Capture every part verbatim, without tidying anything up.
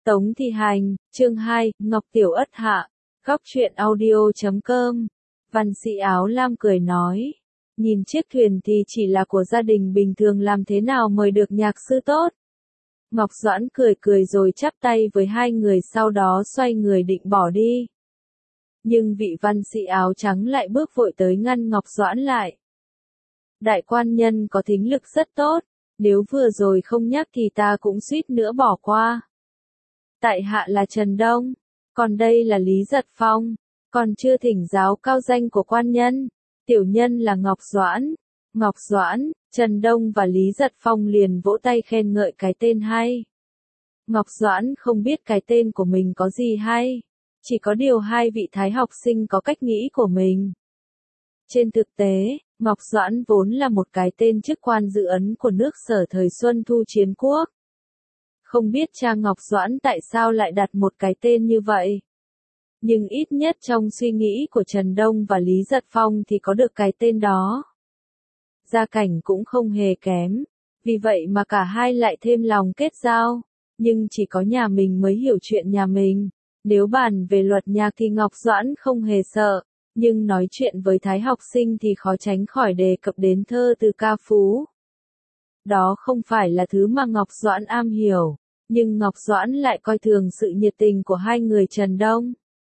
Tống Thi Hành, chương hai, Ngọc Tiểu Ất hạ, góc truyện audio chấm com. Văn sĩ áo lam cười nói, nhìn chiếc thuyền thì chỉ là của gia đình bình thường, làm thế nào mời được nhạc sư tốt. Ngọc Doãn cười cười rồi chắp tay với hai người, sau đó xoay người định bỏ đi. Nhưng vị văn sĩ áo trắng lại bước vội tới ngăn Ngọc Doãn lại. Đại quan nhân có thính lực rất tốt, nếu vừa rồi không nhắc thì ta cũng suýt nữa bỏ qua. Tại hạ là Trần Đông, còn đây là Lý Giật Phong, còn chưa thỉnh giáo cao danh của quan nhân. Tiểu nhân là Ngọc Doãn. Ngọc Doãn, Trần Đông và Lý Giật Phong liền vỗ tay khen ngợi cái tên hay. Ngọc Doãn không biết cái tên của mình có gì hay, chỉ có điều hai vị thái học sinh có cách nghĩ của mình. Trên thực tế, Ngọc Doãn vốn là một cái tên chức quan dự ấn của nước Sở thời Xuân Thu Chiến Quốc. Không biết cha Ngọc Doãn tại sao lại đặt một cái tên như vậy. Nhưng ít nhất trong suy nghĩ của Trần Đông và Lý Giật Phong thì có được cái tên đó. Gia cảnh cũng không hề kém, vì vậy mà cả hai lại thêm lòng kết giao. Nhưng chỉ có nhà mình mới hiểu chuyện nhà mình. Nếu bàn về luật nhạc thì Ngọc Doãn không hề sợ, nhưng nói chuyện với thái học sinh thì khó tránh khỏi đề cập đến thơ từ ca phú. Đó không phải là thứ mà Ngọc Doãn am hiểu, nhưng Ngọc Doãn lại coi thường sự nhiệt tình của hai người Trần Đông.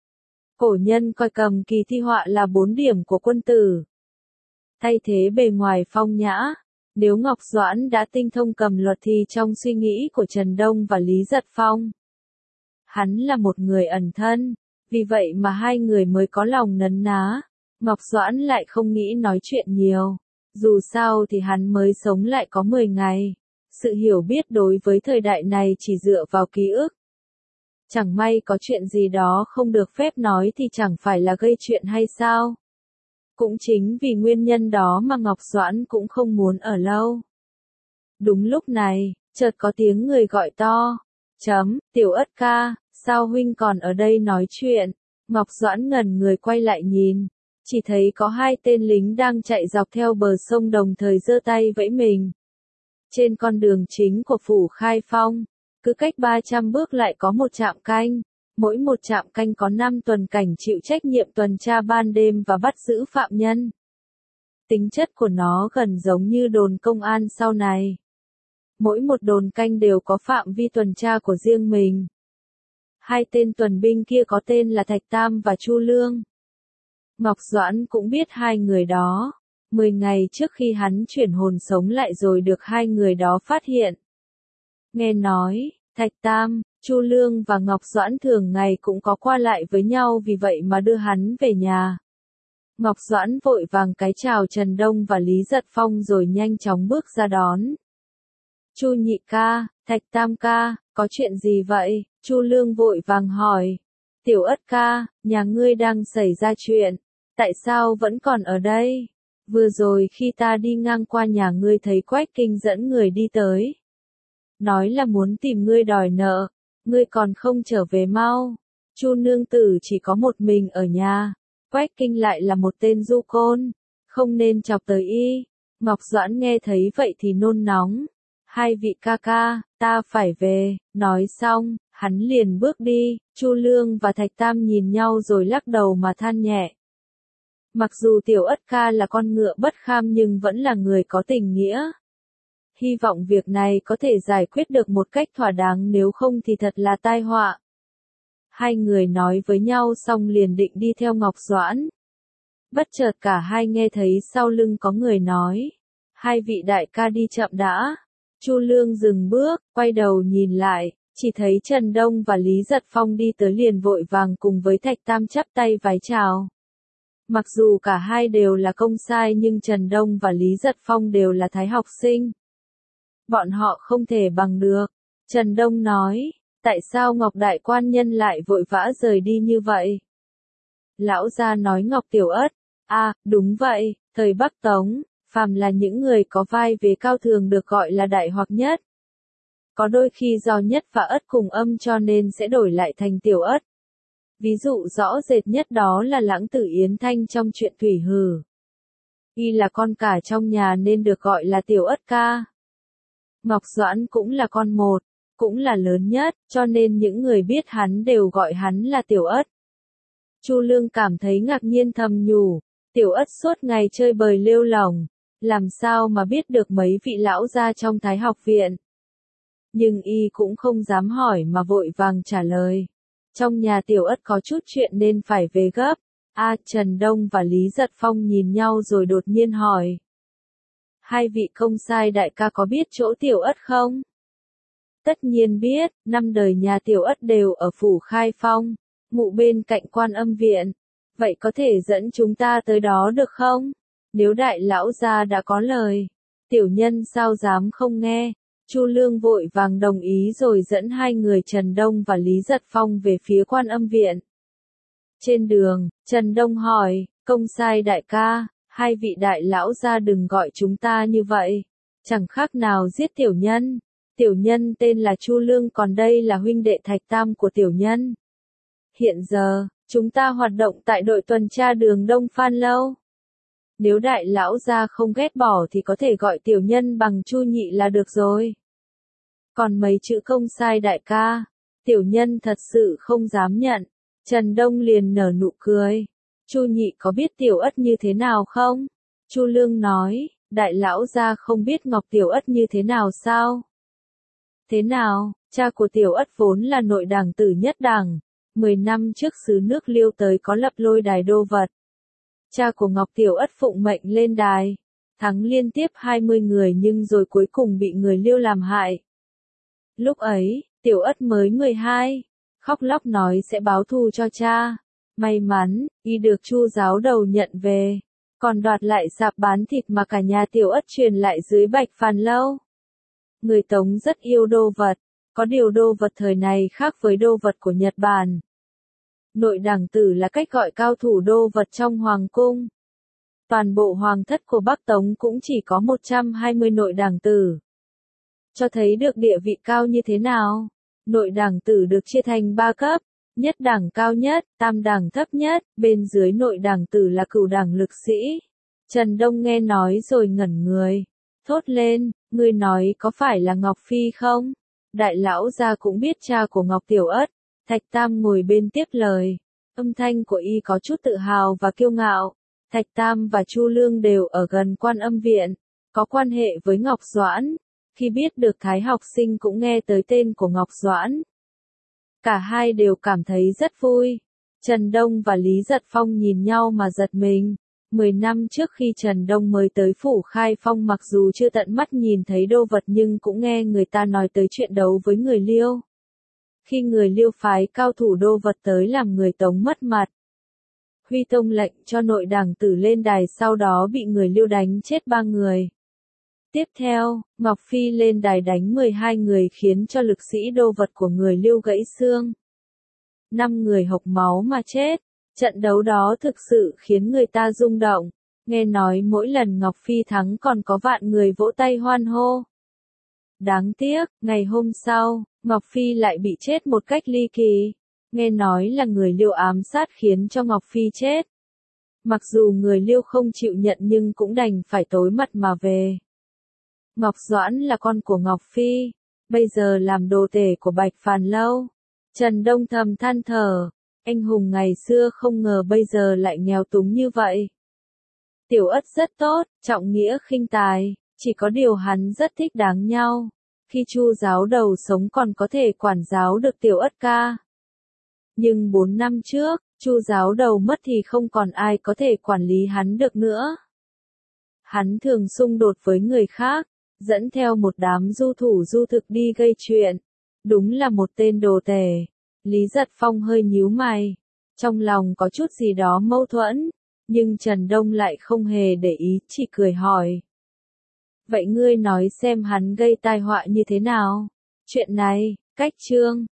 Cổ nhân coi cầm kỳ thi họa là bốn điểm của quân tử. Thay thế bề ngoài phong nhã, nếu Ngọc Doãn đã tinh thông cầm luật thì trong suy nghĩ của Trần Đông và Lý Giật Phong, hắn là một người ẩn thân, vì vậy mà hai người mới có lòng nấn ná. Ngọc Doãn lại không nghĩ nói chuyện nhiều, dù sao thì hắn mới sống lại có mười ngày. Sự hiểu biết đối với thời đại này chỉ dựa vào ký ức. Chẳng may có chuyện gì đó không được phép nói thì chẳng phải là gây chuyện hay sao? Cũng chính vì nguyên nhân đó mà Ngọc Doãn cũng không muốn ở lâu. Đúng lúc này, chợt có tiếng người gọi to. Chấm, Tiểu Ất ca, sao huynh còn ở đây nói chuyện? Ngọc Doãn ngẩn người quay lại nhìn, chỉ thấy có hai tên lính đang chạy dọc theo bờ sông đồng thời giơ tay vẫy mình. Trên con đường chính của phủ Khai Phong, cứ cách ba trăm bước lại có một trạm canh, mỗi một trạm canh có năm tuần cảnh chịu trách nhiệm tuần tra ban đêm và bắt giữ phạm nhân. Tính chất của nó gần giống như đồn công an sau này. Mỗi một đồn canh đều có phạm vi tuần tra của riêng mình. Hai tên tuần binh kia có tên là Thạch Tam và Chu Lương. Ngọc Doãn cũng biết hai người đó. Mười ngày trước khi hắn chuyển hồn sống lại rồi được hai người đó phát hiện. Nghe nói, Thạch Tam, Chu Lương và Ngọc Doãn thường ngày cũng có qua lại với nhau, vì vậy mà đưa hắn về nhà. Ngọc Doãn vội vàng cái chào Trần Đông và Lý Giật Phong rồi nhanh chóng bước ra đón. Chu nhị ca, Thạch Tam ca, có chuyện gì vậy? Chu Lương vội vàng hỏi. Tiểu Ất ca, nhà ngươi đang xảy ra chuyện, tại sao vẫn còn ở đây? Vừa rồi khi ta đi ngang qua nhà ngươi thấy Quách Kinh dẫn người đi tới. Nói là muốn tìm ngươi đòi nợ, ngươi còn không trở về mau. Chu nương tử chỉ có một mình ở nhà, Quách Kinh lại là một tên du côn, không nên chọc tới y. Ngọc Doãn nghe thấy vậy thì nôn nóng. Hai vị ca ca, ta phải về. Nói xong, hắn liền bước đi. Chu Lương và Thạch Tam nhìn nhau rồi lắc đầu mà than nhẹ. Mặc dù Tiểu Ất ca là con ngựa bất kham nhưng vẫn là người có tình nghĩa. Hy vọng việc này có thể giải quyết được một cách thỏa đáng, nếu không thì thật là tai họa. Hai người nói với nhau xong liền định đi theo Ngọc Doãn. Bất chợt cả hai nghe thấy sau lưng có người nói. Hai vị đại ca đi chậm đã. Chu Lương dừng bước, quay đầu nhìn lại, chỉ thấy Trần Đông và Lý Giật Phong đi tới liền vội vàng cùng với Thạch Tam chắp tay vái chào. Mặc dù cả hai đều là công sai nhưng Trần Đông và Lý Giật Phong đều là thái học sinh. Bọn họ không thể bằng được. Trần Đông nói, tại sao Ngọc Đại quan nhân lại vội vã rời đi như vậy? Lão gia nói Ngọc Tiểu Ất, à, đúng vậy, thời Bắc Tống, phàm là những người có vai vế cao thường được gọi là đại hoặc nhất. Có đôi khi do nhất và ất cùng âm cho nên sẽ đổi lại thành Tiểu Ất. Ví dụ rõ rệt nhất đó là Lãng Tử Yến Thanh trong truyện Thủy Hử. Y là con cả trong nhà nên được gọi là Tiểu Ất ca. Ngọc Doãn cũng là con một, cũng là lớn nhất, cho nên những người biết hắn đều gọi hắn là Tiểu Ất. Chu Lương cảm thấy ngạc nhiên thầm nhủ, Tiểu Ất suốt ngày chơi bời lêu lỏng, làm sao mà biết được mấy vị lão gia trong Thái học viện. Nhưng y cũng không dám hỏi mà vội vàng trả lời. Trong nhà Tiểu Ất có chút chuyện nên phải về gấp. A Trần Đông và Lý Giật Phong nhìn nhau rồi đột nhiên hỏi. Hai vị công sai đại ca có biết chỗ Tiểu Ất không? Tất nhiên biết, năm đời nhà Tiểu Ất đều ở phủ Khai Phong, mụ bên cạnh Quan Âm viện. Vậy có thể dẫn chúng ta tới đó được không? Nếu đại lão gia đã có lời, tiểu nhân sao dám không nghe? Chu Lương vội vàng đồng ý rồi dẫn hai người Trần Đông và Lý Giật Phong về phía Quan Âm viện. Trên đường, Trần Đông hỏi, công sai đại ca, hai vị đại lão gia đừng gọi chúng ta như vậy, chẳng khác nào giết tiểu nhân. Tiểu nhân tên là Chu Lương, còn đây là huynh đệ Thạch Tam của tiểu nhân. Hiện giờ, chúng ta hoạt động tại đội tuần tra đường Đông Phan Lâu. Nếu đại lão gia không ghét bỏ thì có thể gọi tiểu nhân bằng Chu nhị là được rồi. Còn mấy chữ công sai đại ca, tiểu nhân thật sự không dám nhận. Trần Đông liền nở nụ cười. Chu nhị có biết Tiểu Ất như thế nào không? Chu Lương nói, đại lão gia không biết Ngọc Tiểu Ất như thế nào sao? Thế nào, cha của Tiểu Ất vốn là nội đảng tử nhất đảng. Mười năm trước xứ nước Liêu tới có lập lôi đài đô vật. Cha của Ngọc Tiểu Ất phụng mệnh lên đài, thắng liên tiếp hai mươi người nhưng rồi cuối cùng bị người Liêu làm hại. Lúc ấy, Tiểu Ất mới mười hai, khóc lóc nói sẽ báo thù cho cha. May mắn, y được Chu giáo đầu nhận về, còn đoạt lại sạp bán thịt mà cả nhà Tiểu Ất truyền lại dưới Bạch Phàn Lâu. Người Tống rất yêu đô vật, có điều đô vật thời này khác với đô vật của Nhật Bản. Nội đảng tử là cách gọi cao thủ đô vật trong hoàng cung. Toàn bộ hoàng thất của Bắc Tống cũng chỉ có một trăm hai mươi nội đảng tử. Cho thấy được địa vị cao như thế nào. Nội đảng tử được chia thành ba cấp, nhất đảng cao nhất, tam đảng thấp nhất, bên dưới nội đảng tử là cửu đảng lực sĩ. Trần Đông nghe nói rồi ngẩn người, thốt lên, ngươi nói có phải là Ngọc Phi không? Đại lão gia cũng biết cha của Ngọc Tiểu Ất. Thạch Tam ngồi bên tiếp lời, âm thanh của y có chút tự hào và kiêu ngạo. Thạch Tam và Chu Lương đều ở gần Quan Âm viện, có quan hệ với Ngọc Doãn. Khi biết được Thái học sinh cũng nghe tới tên của Ngọc Doãn, cả hai đều cảm thấy rất vui. Trần Đông và Lý Giật Phong nhìn nhau mà giật mình. Mười năm trước khi Trần Đông mới tới phủ Khai Phong, mặc dù chưa tận mắt nhìn thấy đô vật nhưng cũng nghe người ta nói tới chuyện đấu với người Liêu. Khi người Liêu phái cao thủ đô vật tới làm người Tống mất mặt, Huy Tông lệnh cho nội đảng tử lên đài, sau đó bị người Liêu đánh chết ba người. Tiếp theo, Ngọc Phi lên đài đánh mười hai người khiến cho lực sĩ đô vật của người Liêu gãy xương. Năm người hộc máu mà chết. Trận đấu đó thực sự khiến người ta rung động. Nghe nói mỗi lần Ngọc Phi thắng còn có vạn người vỗ tay hoan hô. Đáng tiếc, ngày hôm sau, Ngọc Phi lại bị chết một cách ly kỳ. Nghe nói là người Liêu ám sát khiến cho Ngọc Phi chết. Mặc dù người Liêu không chịu nhận nhưng cũng đành phải tối mặt mà về. Ngọc Doãn là con của Ngọc Phi, bây giờ làm đồ tể của Bạch Phàn Lâu. Trần Đông thầm than thở, anh hùng ngày xưa không ngờ bây giờ lại nghèo túng như vậy. Tiểu Ất rất tốt, trọng nghĩa khinh tài, chỉ có điều hắn rất thích đáng nhau. Khi Chu giáo đầu sống còn có thể quản giáo được Tiểu Ất ca. Nhưng bốn năm trước, Chu giáo đầu mất thì không còn ai có thể quản lý hắn được nữa. Hắn thường xung đột với người khác, dẫn theo một đám du thủ du thực đi gây chuyện. Đúng là một tên đồ tể. Lý Giật Phong hơi nhíu mày. Trong lòng có chút gì đó mâu thuẫn. Nhưng Trần Đông lại không hề để ý, chỉ cười hỏi. Vậy ngươi nói xem hắn gây tai họa như thế nào? Chuyện này, cách chương.